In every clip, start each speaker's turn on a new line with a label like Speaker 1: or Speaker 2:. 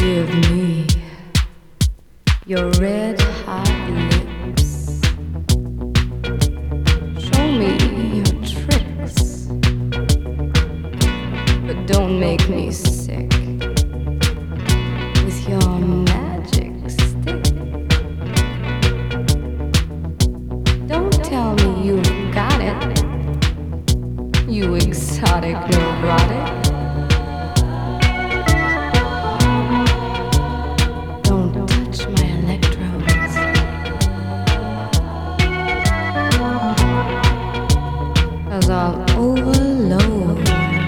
Speaker 1: Give me your red hot lips. Show me your tricks, but don't make me sick with your magic stick. Don't tell me you've got it, you exotic neurotic. I'll overload.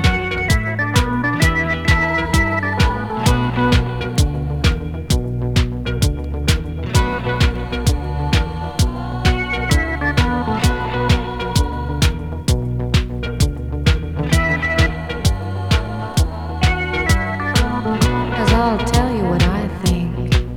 Speaker 1: Cause I'll tell you what I think.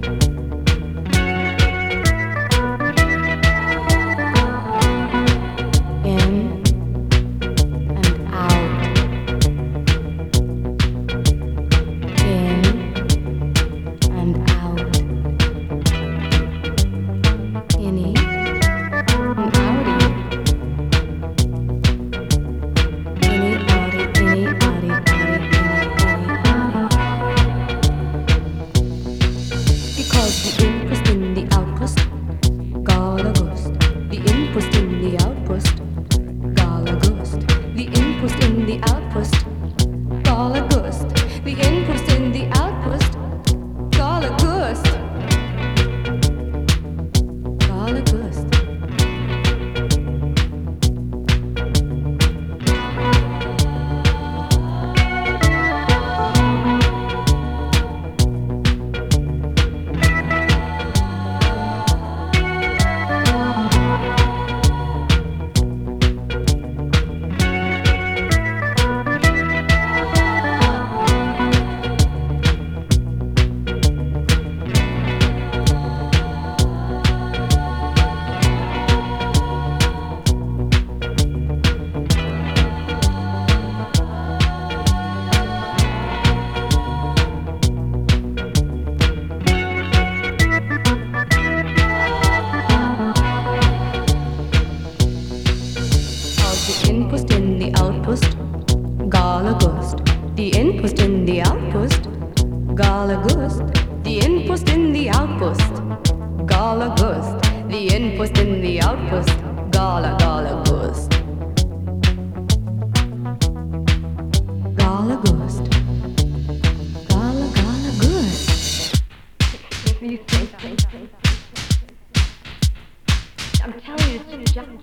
Speaker 2: I'm telling you, it's just.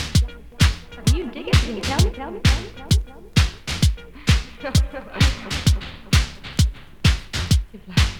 Speaker 2: Do you dig it? Can you tell me? No. You're blind.